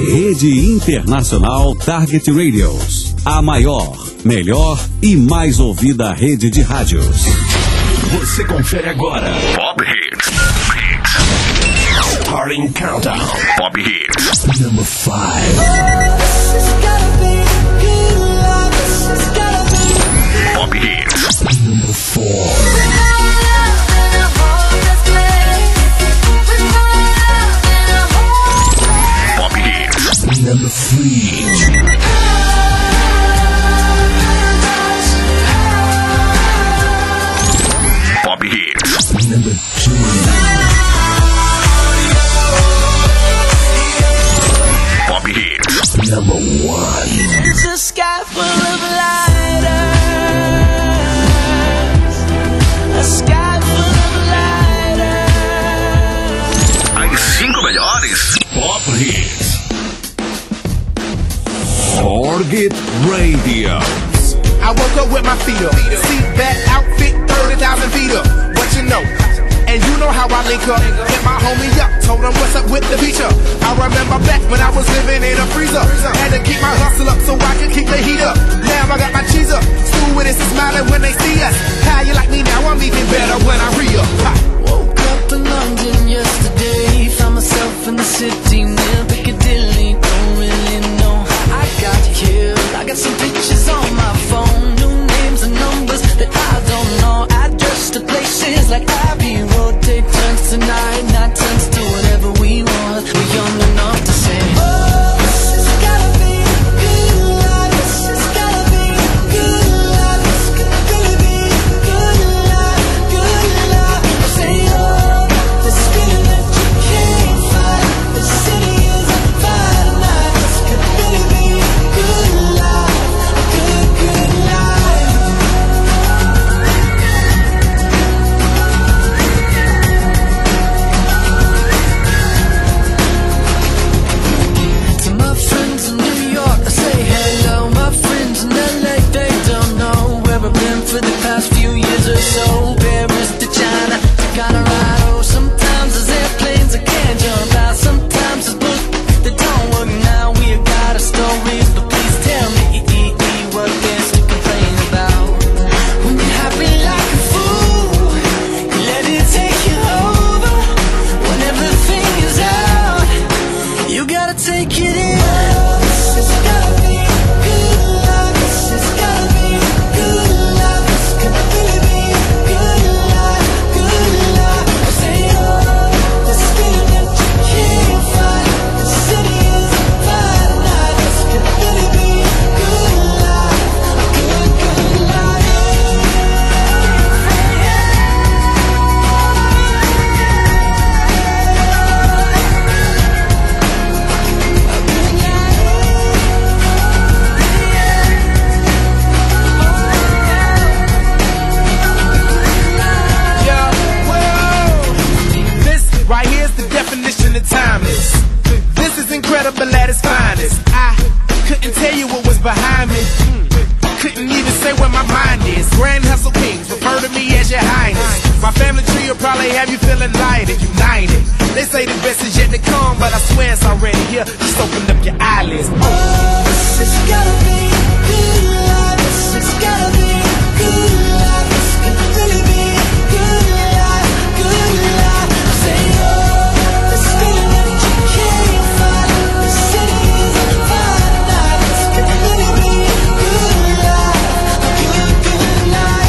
Rede Internacional Target Radios. A maior, melhor e mais ouvida rede de rádios. Você confere agora Pop Hits. Starting Countdown. Pop Hits. Number 5. Pop Hits. Number 4. Pop Hits. Number 3. Pop Hits. Number 2. Pop Hits. Number 1. It's a sky full of lighters. A sky full of lighters. As 5 melhores Pop Hits. Target Radio. I woke up with my feet up. Seat back, outfit, 30,000 feet up. What you know? And you know how I link up. Hit my homie up, told him what's up with the feature. I remember back when I was living in a freezer. Had to keep my hustle up so I could keep the heat up. Now I got my cheese up. Stewardess is smiling when they see us. How you like me now? I'm even better when I re-up. Woke up in London yesterday. Found myself in the city near Piccadilly. Don't really know how I got here. I got some pictures on my phone. New names and numbers that I don't know. Address to places like Abbey Road. Take turns tonight, night turns to whatever we want. We're young enough to say, oh, this has gotta be good life. This has gotta be good life. This could really be good life, good life. Say, oh, this feeling that you can't fight. The city is on fire tonight. This could really be good life, good, good life. To my friends in New York, I say hello. My friends in LA, they don't know where I've been for the past few years or so. Paris to China, to Colorado. Sometimes there's airplanes I can't jump out. Sometimes there's books that don't work now. We got our stories, but please tell me what there's to complain about. When you're happy like a fool, you let it take you over. When everything is out, you gotta take it in. This has gotta be good life. This has gotta be good life. This could really be good life, good life. Say, oh, this feeling that you can't fight. The city is on fire tonight. This could really be good life, good, good life. Yeah, well, this right here's the definition of timeless. This is incredible at its finest. I couldn't tell you what was behind me. Couldn't even say where my mind is. Grand Hustle Kings, refer to me as your highness. My family tree will probably have you feeling light and united. They say the best is yet to come, but I swear it's already here. Just open up your eyelids. Oh, this has gotta be good life. This has gotta be good life. This could really be good life, good life. Say, oh, this feeling that you can't fight. The city is on fire tonight. This could really be good life, good, good life.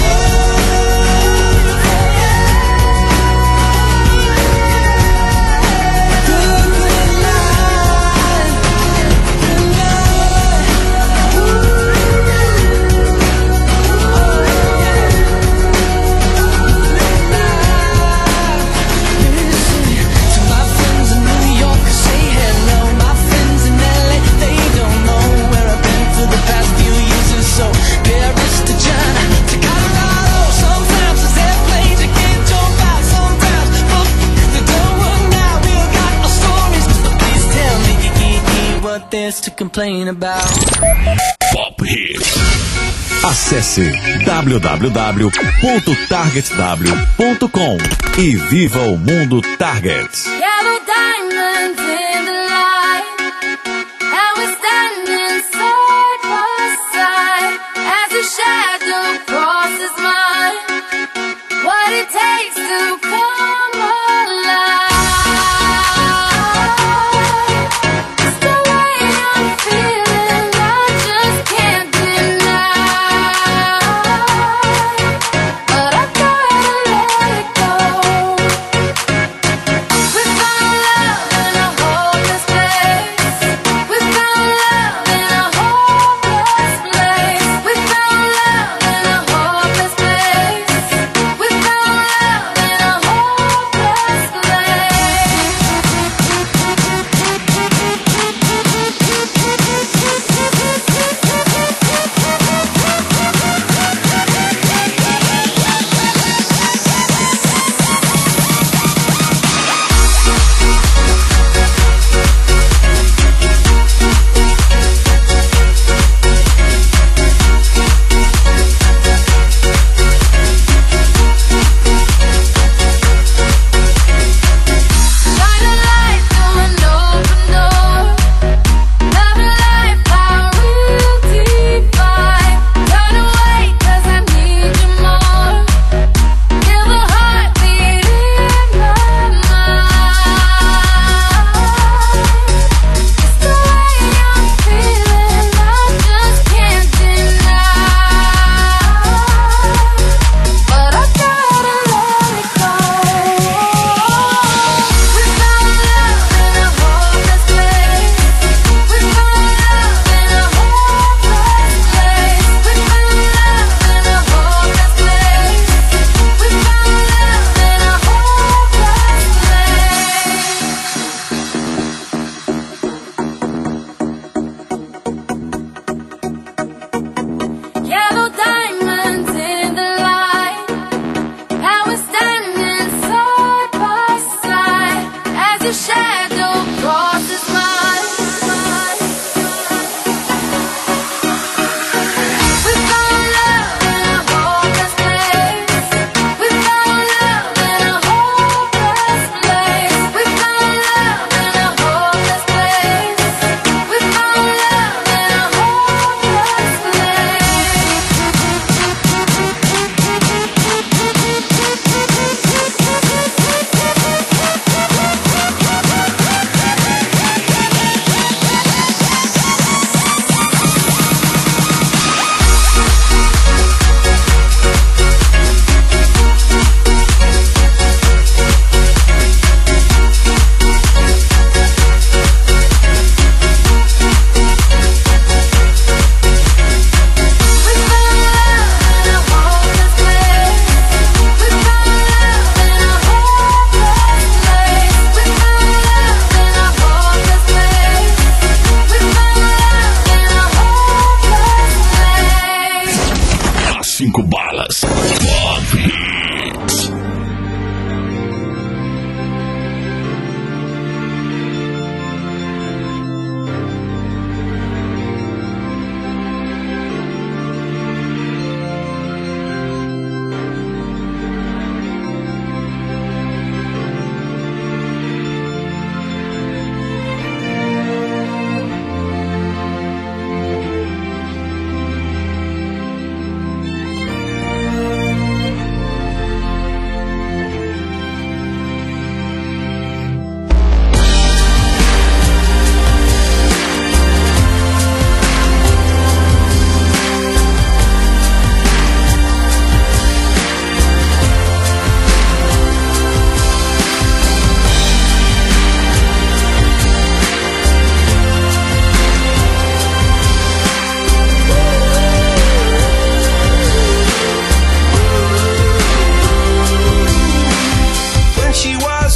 Good, good life, good life. there's to complain about. Pop Hits. Acesse www.targetw.com e viva o mundo Target. Yeah, the diamonds in the light.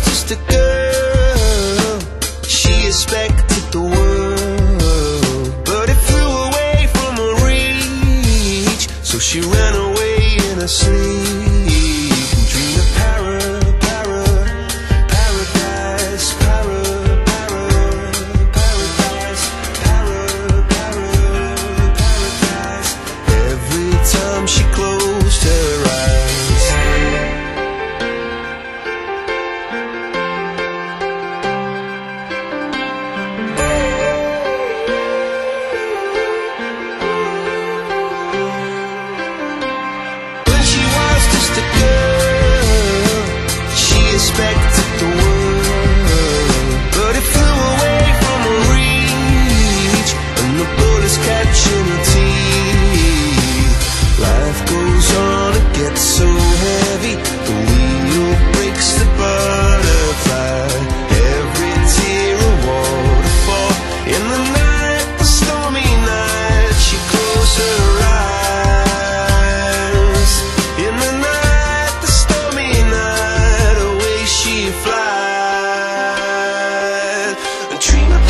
just a girl, she expected the world, but it flew away from her reach. So she ran away in her sleep and dreamed of paradise, paradise. Every time she closed her eyes, when she was just a girl, she expected the world, but it flew away from her reach, and the bullets catching her teeth. Life goes on, it gets so heavy, the wheel breaks the butterfly. Every tear a waterfall. In the night, the stormy night, she closed her eyes. In the night, the stormy night, away she flies. A dream of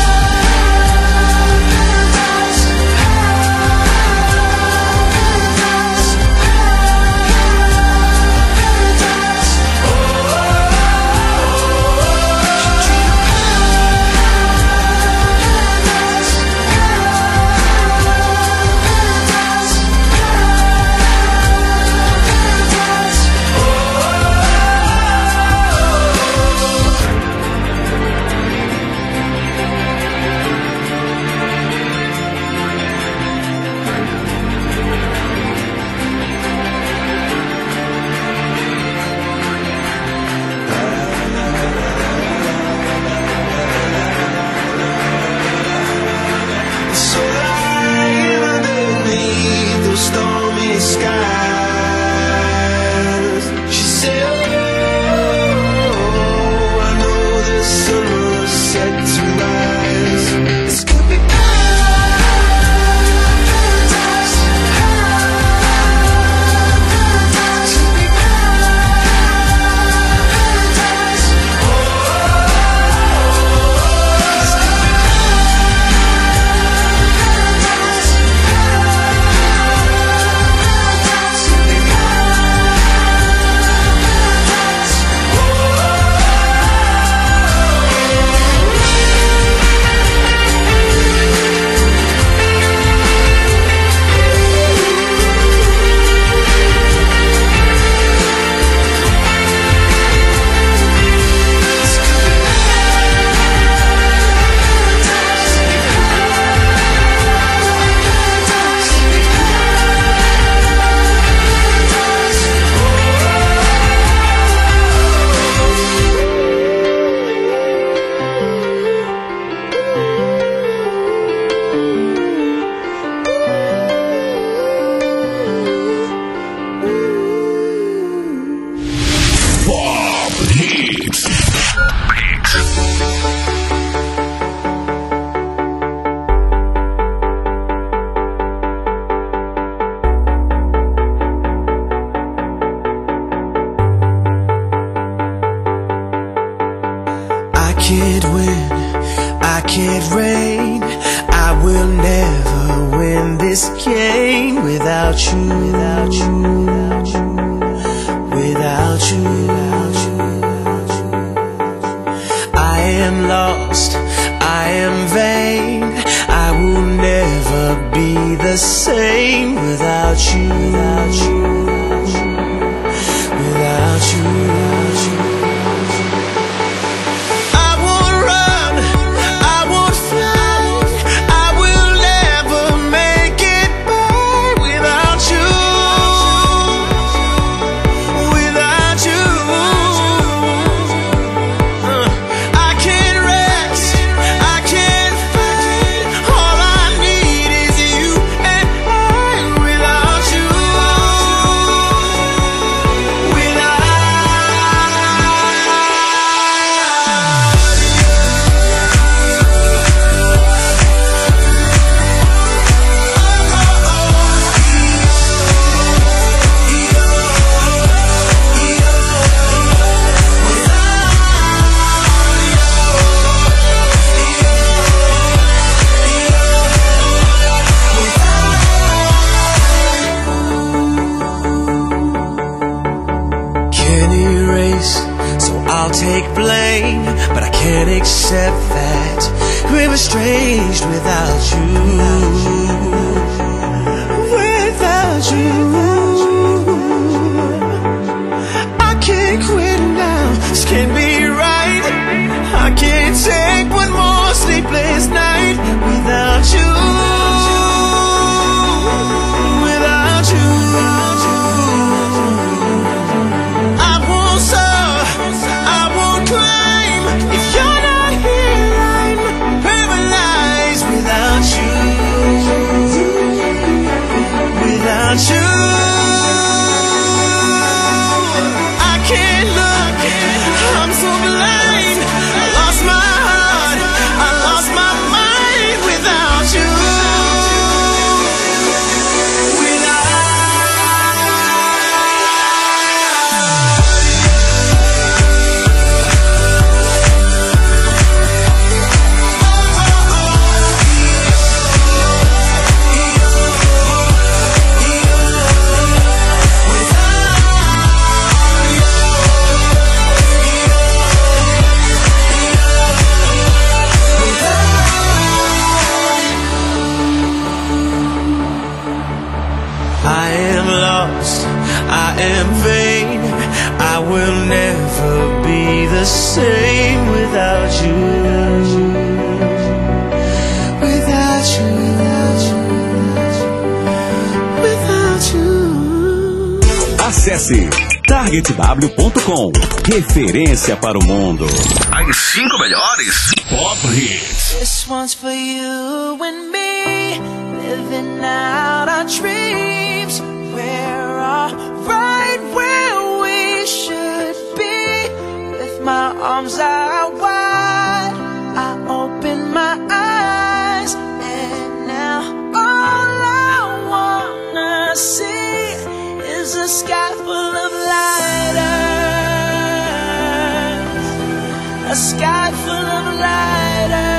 so lying underneath those stormy skies. She said, oh, I know the sun will set to rise. This could be paradise, paradise, could be paradise. Oh, this could be Pop Hits. I can't win, I can't reign, I will never win this game without you, without you, without you, without you, without you. I am lost, I am vain, I will never be the same without you, without you, without you, without you. I won't run, I won't fly, I will never make it by without you, without you. I can't rest, I can't fight, all I need is you and I without you, without take blame, but I can't accept that we're estranged without you. Without you, I can't quit now. This can't be right. I can't take one more sleepless night without you. Without you, I won't suffer, I won't climb. If you're not here, I'm paralyzed without you. Without you, I can't look, I'm so blind. I lost my heart, I lost my mind without you. I am lost, I am vain, I will never be the same without you. Without you, without you. Acesse targetw.com. Referência para o mundo. As 5 melhores Pop Hits. This one's for you and me, living out our dreams. We're all right where we should be, with my arms out wide. I open my eyes, and now all I wanna see is a sky full of lighters, a sky full of lighters.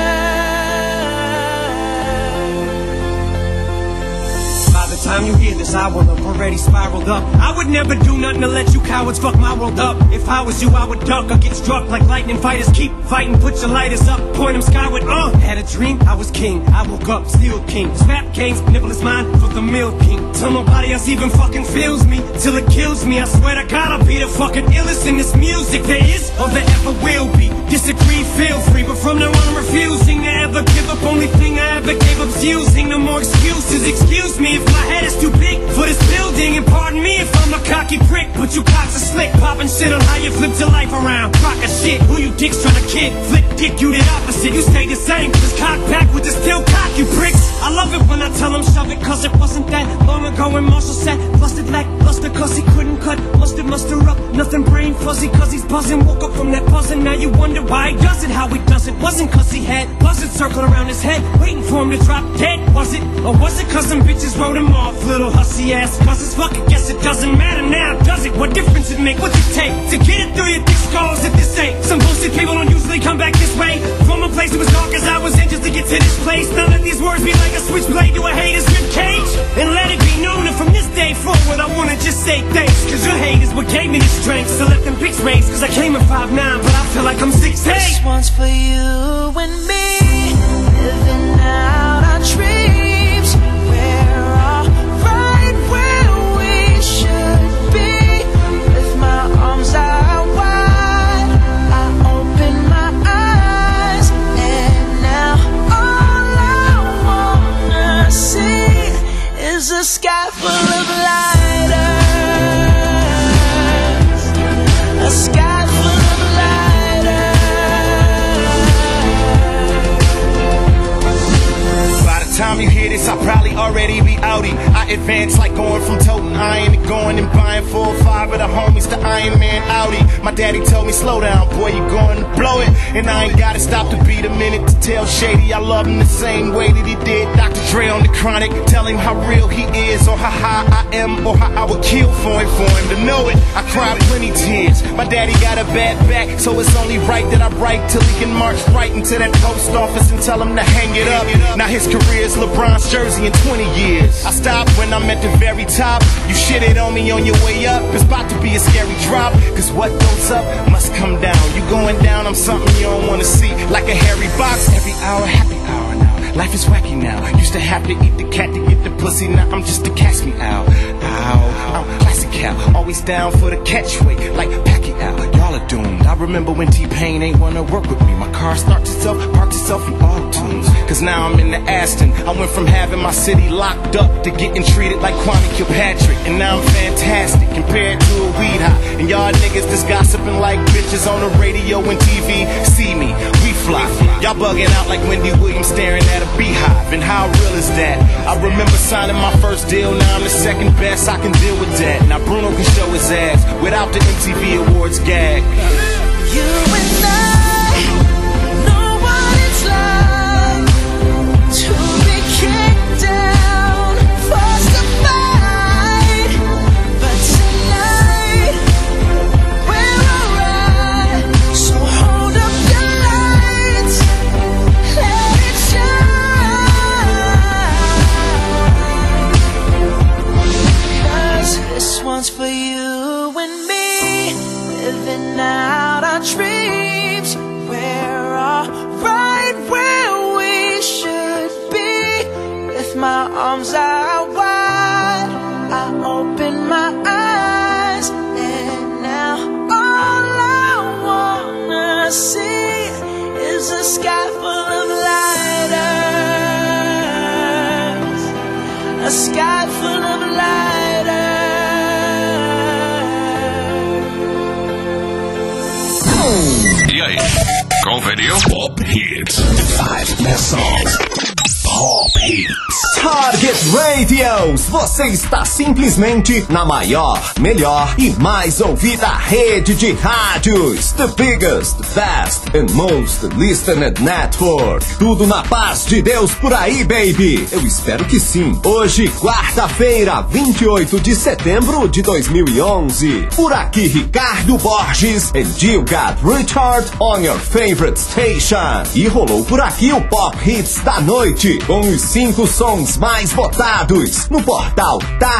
By the time you hear this, I will have already spiraled up. I would never do nothing to let you cowards fuck my world up. If I was you, I would duck or get struck like lightning fighters. Keep fighting, put your lighters up, point them skyward. Had a dream, I was king. I woke up, still king. Snap games, nibble is mine for the milk king. Till nobody else even fucking feels me, till it kills me. I swear to God, I'll be the fucking illest in this music there is or there ever will be. Disagree, feel free, but from now on I'm refusing to ever give up. Only thing I ever gave up's using. No more excuses, excuse me if my head is too big for this building. And pardon me if I'm a cocky prick, but you cocks are slick, popping shit on how you flip your life around. Crock of shit, who you dicks trying to kid? Flip dick, you the opposite, you stay the same. Just cock back with the still cock, you pricks. I love it when I tell them shove it, cause it wasn't that long ago when Marshall said busted lackluster cause he couldn't cut. Muster up, nothing brain fuzzy cause he's buzzing. Woke up from that buzzing, now you wonder why he does it, how he does it. Wasn't cause he had buzzards circling around his head, waiting for him to drop dead, was it? Or was it cause some bitches wrote him off, little hussy ass buzzes? Fuck it, guess it doesn't matter now, does it? What difference it make? What's it take to get it through your thick skulls if this ain't some bullshit? People don't usually come back this way from a place that was dark as I was in just to get to this place. Now let these words be like a switchblade to a hater's ribcage, and let it be known that from this day forward I wanna just say thanks, cause your hate is what gave me the strength. So let them pics raise, cause I came in 5'9", but I feel like I'm 6'8". This one's for you and me, living out our dreams. We're all right where we should be, with my arms out wide. I open my eyes, and now all I wanna see is a sky full of lighters, a sky full of lighters. By the time you hear this, I'll probably already be outie. I advance like going from toting iron to going and buying 4 or 5 of the homies to Iron Man Audi. My daddy told me, slow down, boy, you going to blow it. And I ain't gotta stop to beat a minute to tell Shady I love him the same way that he did Dr. Dre on the Chronic. Tell him how real he is, or how high I am, or how I would kill for him to know it. I cried plenty tears. My daddy got a bad back, so it's only right that I write till he can march right into that post office and tell him to hang it up. Now his career's LeBron bronze jersey in 20 years. I stopped when I'm at the very top. You shitted on me on your way up. It's about to be a scary drop. Cause what goes up must come down. You going down, I'm something you don't wanna see. Like a hairy box, every hour, happy hour now. Life is wacky now. Used to have to eat the cat to get the pussy. Now I'm just a catch me out. Ow, I'm classic Cal. Always down for the catchweight, like Pacquiao. Y'all are doomed. I remember when T-Pain ain't wanna work with me. My car starts itself, parks itself in auto-tunes. Cause now I'm in the Aston. I went from having my city locked up to getting treated like Kwame Kilpatrick. And now I'm fantastic compared to a weed high. And y'all niggas just gossiping like bitches on the radio and TV. See me, we fly. Y'all bugging out like Wendy Williams staring at a beehive. And how real is that? I remember signing my first deal. Now I'm the second best, I can deal with that. Now Bruno can show his ass without the MTV Awards gag. You and I know what it's like to be kicked down, forced to fight. But tonight we're alright. So hold up your lights, let it shine. 'Cause this one's for you and me, living out our dreams. We're all right where we should be. With my arms out wide, I open my eyes, and now all I wanna see is a sky full of lighters, a sky full of lighters. E aí, conferiu? Pop Hits. 5 best songs. Pop Hits. Target Radios, você está simplesmente na maior, melhor e mais ouvida rede de rádios. The biggest, best and most listened network. Tudo na paz de Deus por aí, baby. Eu espero que sim. Hoje, quarta-feira, 28 de setembro de 2011. Por aqui, Ricardo Borges and you got Richard on your favorite station. E rolou por aqui o Pop Hits da noite, com os 5 sons mais votados no portal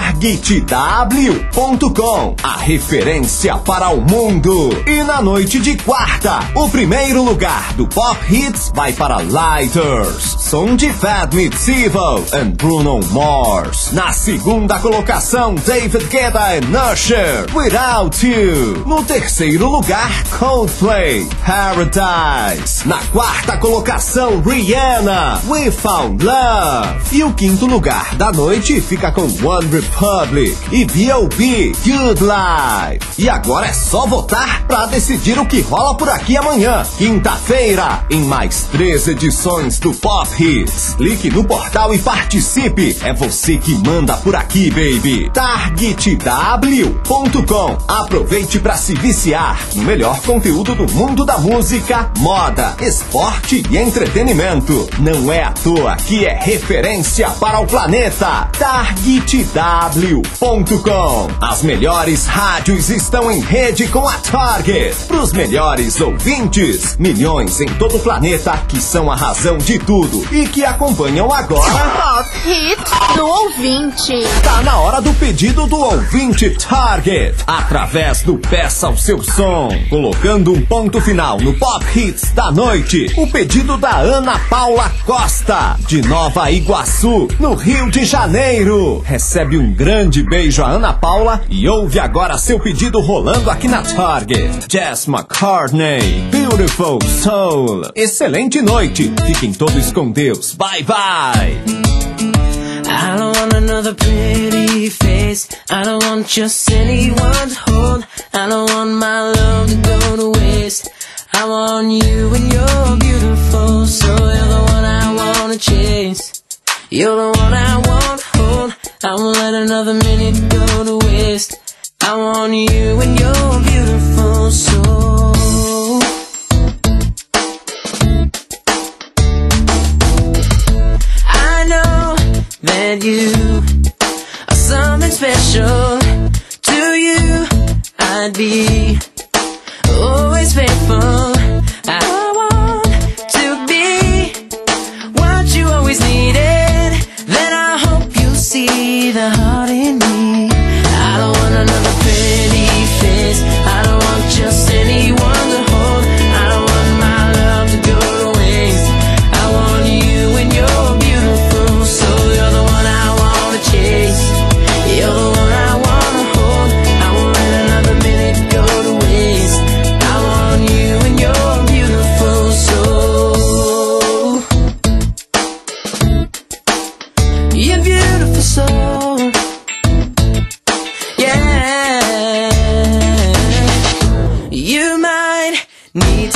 targetw.com, a referência para o mundo. E na noite de quarta, o primeiro lugar do Pop Hits vai para Lighters, som de Fatmid Civil and Bruno Mars. Na segunda colocação, David Guetta and Usher, Without You. No terceiro lugar, Coldplay, Paradise. Na quarta colocação, Rihanna, We Found Love. E o quinto lugar da noite fica com One Republic e B.O.B. Good Life. E agora é só votar pra decidir o que rola por aqui amanhã, quinta-feira, em mais 3 edições do Pop Hits. Clique no portal e participe. É você que manda por aqui, baby. targetw.com. Aproveite pra se viciar no melhor conteúdo do mundo da música, moda, esporte e entretenimento. Não é à toa que é referência para o planeta. targetw.com. As melhores rádios estão em rede com a Target. Pros melhores ouvintes, milhões em todo o planeta que são a razão de tudo e que acompanham agora Pop Hits do ouvinte. Tá na hora do pedido do ouvinte Target, através do Peça o Seu Som, colocando um ponto final no Pop Hits da noite. O pedido da Ana Paula Costa, de Nova Iguaçu, no Rio de Janeiro. Recebe um grande beijo a Ana Paula e ouve agora seu pedido rolando aqui na Target. Jess McCartney, Beautiful Soul. Excelente noite, fiquem todos com Deus. Bye bye. I don't want another pretty face. I don't want just anyone to hold. I don't want my love to go to waste. I want you and you're beautiful. So you're the one I wanna chase. You're the one I want to hold. I won't let another minute go to waste. I want you and you're beautiful. So I know that you are something special. To you I'd be always faithful. I want to be what you always needed,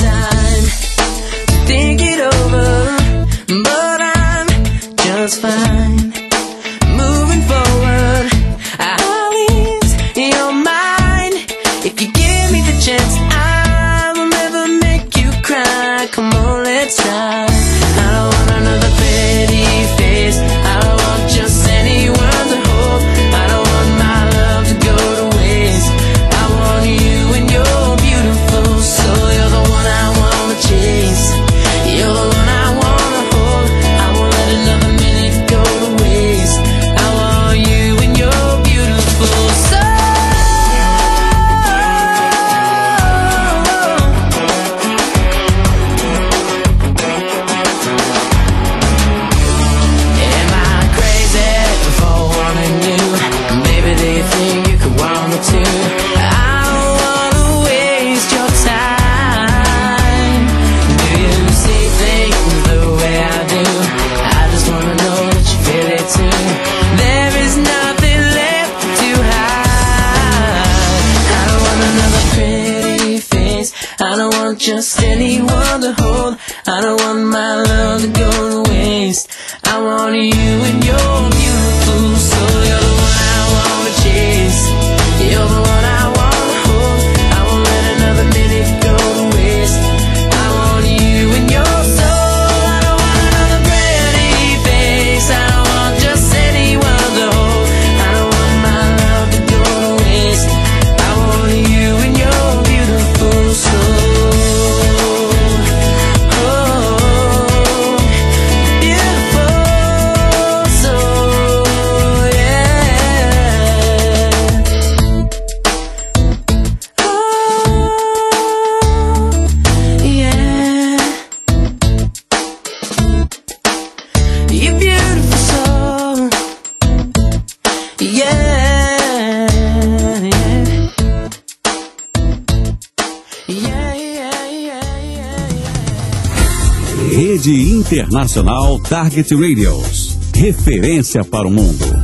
time to think it over, but I'm just fine. Moving forward, I'll ease your mind. If you give me the chance, I will never make you cry. Come on, let's try. I don't want another pretty face. I don't want just anyone to hold. I don't want my love to go to waste. I want you and you're beautiful, so you're the one I wanna chase. You're the one I wanna hold. I won't let another minute go to waste. I want you and you're beautiful, so am I crazy for wanting you? Maybe they think you could want me too. I don't wanna waste your time. Do you see things the way I do? I just wanna know that you feel it too. There is nothing left to hide. I don't want another pretty face. I don't want just anyone to hold. I don't want my love to go to waste. I want you and you're beautiful, so you're the one I wanna chase. You're the one I wanna hold. I won't let another minute go to waste. I want you and your soul. I don't want another pretty face. I don't want just anyone to hold. I don't want my love to go to waste. I want you and your beautiful soul. Oh, beautiful soul, yeah. Oh, yeah. You beautiful soul, yeah, yeah. Yeah, yeah, yeah, yeah, yeah. Rede Internacional Target Radios. Referência para o mundo.